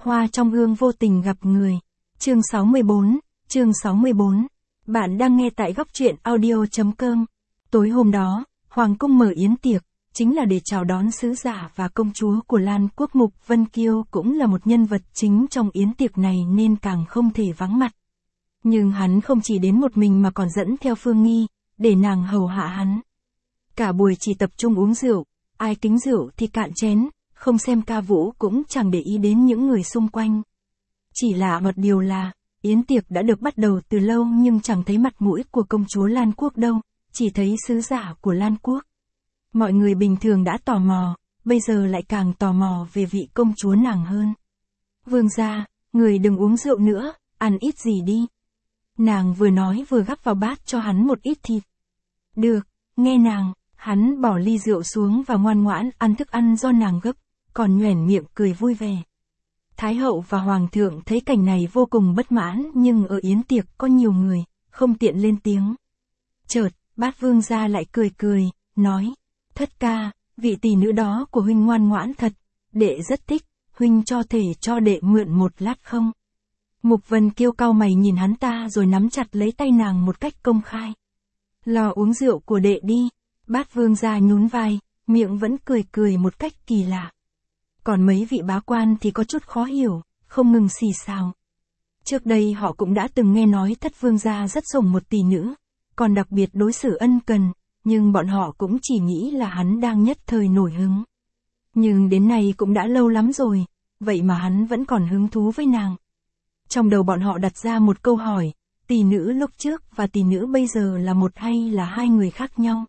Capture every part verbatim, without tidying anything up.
Hoa trong gương vô tình gặp người. Chương sáu mươi bốn, chương sáu mươi bốn. Bạn đang nghe tại góc truyện audio chấm com. Tối hôm đó, Hoàng cung mở yến tiệc, chính là để chào đón sứ giả và công chúa của Lan quốc. Mục Vân Kiêu cũng là một nhân vật chính trong yến tiệc này nên càng không thể vắng mặt. Nhưng hắn không chỉ đến một mình mà còn dẫn theo Phương Nghi, để nàng hầu hạ hắn. Cả buổi chỉ tập trung uống rượu, ai kính rượu thì cạn chén, không xem ca vũ cũng chẳng để ý đến những người xung quanh. Chỉ lạ một điều là, yến tiệc đã được bắt đầu từ lâu nhưng chẳng thấy mặt mũi của công chúa Lan quốc đâu, chỉ thấy sứ giả của Lan quốc. Mọi người bình thường đã tò mò, bây giờ lại càng tò mò về vị công chúa nàng hơn. Vương gia, người đừng uống rượu nữa, ăn ít gì đi. Nàng vừa nói vừa gắp vào bát cho hắn một ít thịt. Được, nghe nàng, hắn bỏ ly rượu xuống và ngoan ngoãn ăn thức ăn do nàng gấp, còn nhoẻn miệng cười vui vẻ. Thái hậu và hoàng thượng thấy cảnh này vô cùng bất mãn nhưng ở yến tiệc có nhiều người, không tiện lên tiếng. Chợt, bát vương gia lại cười cười, nói, thất ca, vị tỷ nữ đó của huynh ngoan ngoãn thật, đệ rất thích, huynh cho thể cho đệ mượn một lát không? Mục Vân Kiêu cau mày nhìn hắn ta rồi nắm chặt lấy tay nàng một cách công khai. Lò uống rượu của đệ đi, bát vương gia nhún vai, miệng vẫn cười cười một cách kỳ lạ. Còn mấy vị bá quan thì có chút khó hiểu, không ngừng xì xào. Trước đây họ cũng đã từng nghe nói thất vương gia rất sủng một tỷ nữ, còn đặc biệt đối xử ân cần, nhưng bọn họ cũng chỉ nghĩ là hắn đang nhất thời nổi hứng. Nhưng đến nay cũng đã lâu lắm rồi, vậy mà hắn vẫn còn hứng thú với nàng. Trong đầu bọn họ đặt ra một câu hỏi, tỷ nữ lúc trước và tỷ nữ bây giờ là một hay là hai người khác nhau?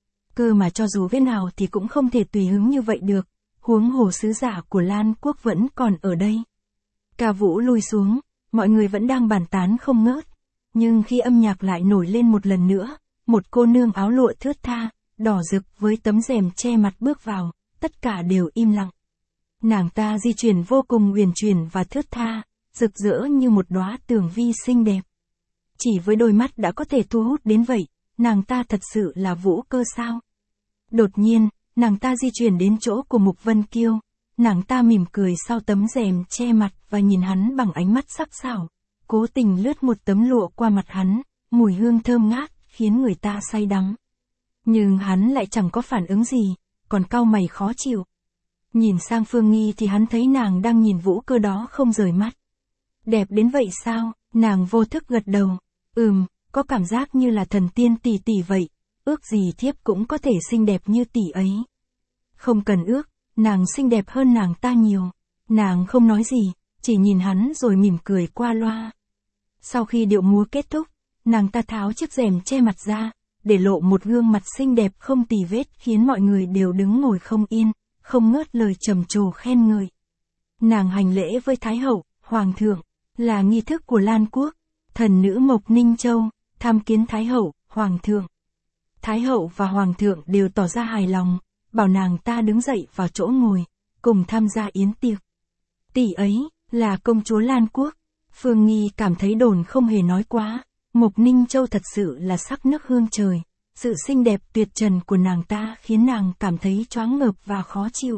Cơ mà cho dù thế nào thì cũng không thể tùy hứng như vậy được, huống hồ sứ giả của Lan quốc vẫn còn ở đây. Ca vũ lùi xuống, mọi người vẫn đang bàn tán không ngớt, nhưng khi âm nhạc lại nổi lên một lần nữa, một cô nương áo lụa thướt tha, đỏ rực với tấm rèm che mặt bước vào, tất cả đều im lặng. Nàng ta di chuyển vô cùng uyển chuyển và thướt tha, rực rỡ như một đóa tường vi xinh đẹp. Chỉ với đôi mắt đã có thể thu hút đến vậy, nàng ta thật sự là vũ cơ sao? Đột nhiên, nàng ta di chuyển đến chỗ của Mục Vân Kiêu, nàng ta mỉm cười sau tấm rèm che mặt và nhìn hắn bằng ánh mắt sắc sảo, cố tình lướt một tấm lụa qua mặt hắn, mùi hương thơm ngát, khiến người ta say đắm. Nhưng hắn lại chẳng có phản ứng gì, còn cau mày khó chịu. Nhìn sang Phương Nghi thì hắn thấy nàng đang nhìn vũ cơ đó không rời mắt. Đẹp đến vậy sao? Nàng vô thức gật đầu. Ừm, có cảm giác như là thần tiên tỷ tỷ vậy, ước gì thiếp cũng có thể xinh đẹp như tỷ ấy. Không cần ước, nàng xinh đẹp hơn nàng ta nhiều. Nàng không nói gì, chỉ nhìn hắn rồi mỉm cười qua loa. Sau khi điệu múa kết thúc, nàng ta tháo chiếc rèm che mặt ra, để lộ một gương mặt xinh đẹp không tì vết khiến mọi người đều đứng ngồi không yên, không ngớt lời trầm trồ khen ngợi. Nàng hành lễ với Thái hậu, Hoàng thượng, là nghi thức của Lan quốc, thần nữ Mộc Ninh Châu, tham kiến Thái hậu, Hoàng thượng. Thái hậu và Hoàng thượng đều tỏ ra hài lòng, bảo nàng ta đứng dậy vào chỗ ngồi, cùng tham gia yến tiệc. Tỷ ấy, là công chúa Lan quốc. Phương Nghi cảm thấy đồn không hề nói quá, Mộc Ninh Châu thật sự là sắc nước hương trời, sự xinh đẹp tuyệt trần của nàng ta khiến nàng cảm thấy choáng ngợp và khó chịu.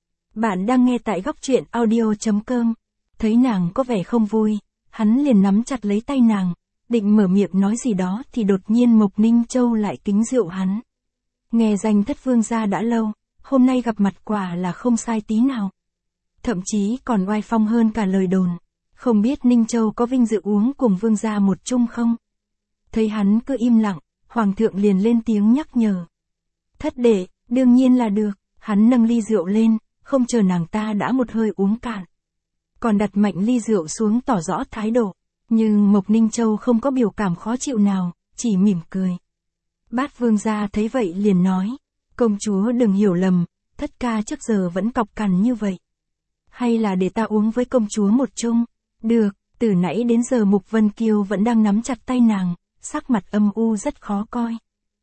Bạn đang nghe tại góc truyện audio chấm com. Thấy nàng có vẻ không vui, hắn liền nắm chặt lấy tay nàng, định mở miệng nói gì đó thì đột nhiên Mộc Ninh Châu lại kính rượu hắn. Nghe danh thất vương gia đã lâu, hôm nay gặp mặt quả là không sai tí nào. Thậm chí còn oai phong hơn cả lời đồn. Không biết Ninh Châu có vinh dự uống cùng vương gia một chung không? Thấy hắn cứ im lặng, Hoàng thượng liền lên tiếng nhắc nhở. Thất đệ, đương nhiên là được, hắn nâng ly rượu lên, không chờ nàng ta đã một hơi uống cạn. Còn đặt mạnh ly rượu xuống tỏ rõ thái độ, nhưng Mộc Ninh Châu không có biểu cảm khó chịu nào, chỉ mỉm cười. Bát vương gia thấy vậy liền nói, công chúa đừng hiểu lầm, thất ca trước giờ vẫn cọc cằn như vậy. Hay là để ta uống với công chúa một chung? Được, từ nãy đến giờ Mục Vân Kiêu vẫn đang nắm chặt tay nàng, sắc mặt âm u rất khó coi.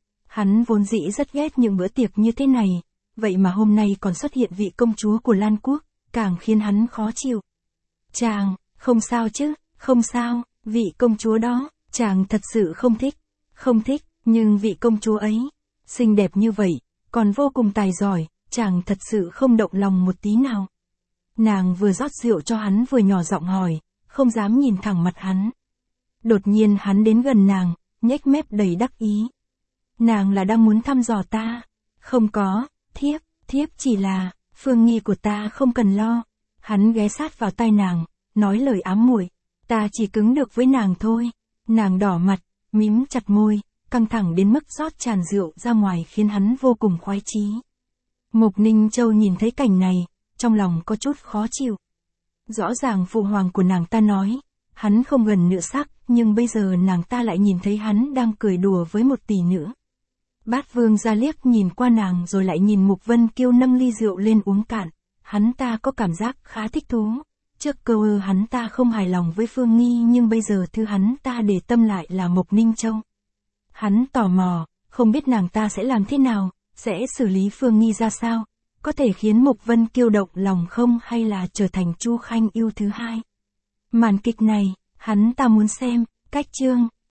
Hắn vốn dĩ rất ghét những bữa tiệc như thế này, vậy mà hôm nay còn xuất hiện vị công chúa của Lan quốc, càng khiến hắn khó chịu. Chàng, không sao chứ, không sao, vị công chúa đó, chàng thật sự không thích. Không thích, nhưng vị công chúa ấy, xinh đẹp như vậy, còn vô cùng tài giỏi, chàng thật sự không động lòng một tí nào. Nàng vừa rót rượu cho hắn vừa nhỏ giọng hỏi, không dám nhìn thẳng mặt hắn. Đột nhiên hắn đến gần nàng, nhếch mép đầy đắc ý. Nàng là đang muốn thăm dò ta. Không có, thiếp, thiếp chỉ là, Phương Nghi của ta không cần lo. Hắn ghé sát vào tai nàng, nói lời ám muội, ta chỉ cứng được với nàng thôi. Nàng đỏ mặt, mím chặt môi, căng thẳng đến mức rót tràn rượu ra ngoài khiến hắn vô cùng khoái chí. Mục Ninh Châu nhìn thấy cảnh này, trong lòng có chút khó chịu. Rõ ràng phụ hoàng của nàng ta nói, hắn không gần nữ sắc, nhưng bây giờ nàng ta lại nhìn thấy hắn đang cười đùa với một tỷ nữ. Bát Vương ra liếc nhìn qua nàng rồi lại nhìn Mục Vân Kiêu nâng ly rượu lên uống cạn. Hắn ta có cảm giác khá thích thú. Trước câu ơ hắn ta không hài lòng với Phương Nghi nhưng bây giờ thứ hắn ta để tâm lại là Mục Ninh Châu. Hắn tò mò, không biết nàng ta sẽ làm thế nào, sẽ xử lý Phương Nghi ra sao, có thể khiến Mục Vân Kiêu động lòng không hay là trở thành Chu Khanh yêu thứ hai. Màn kịch này, hắn ta muốn xem, cách chương.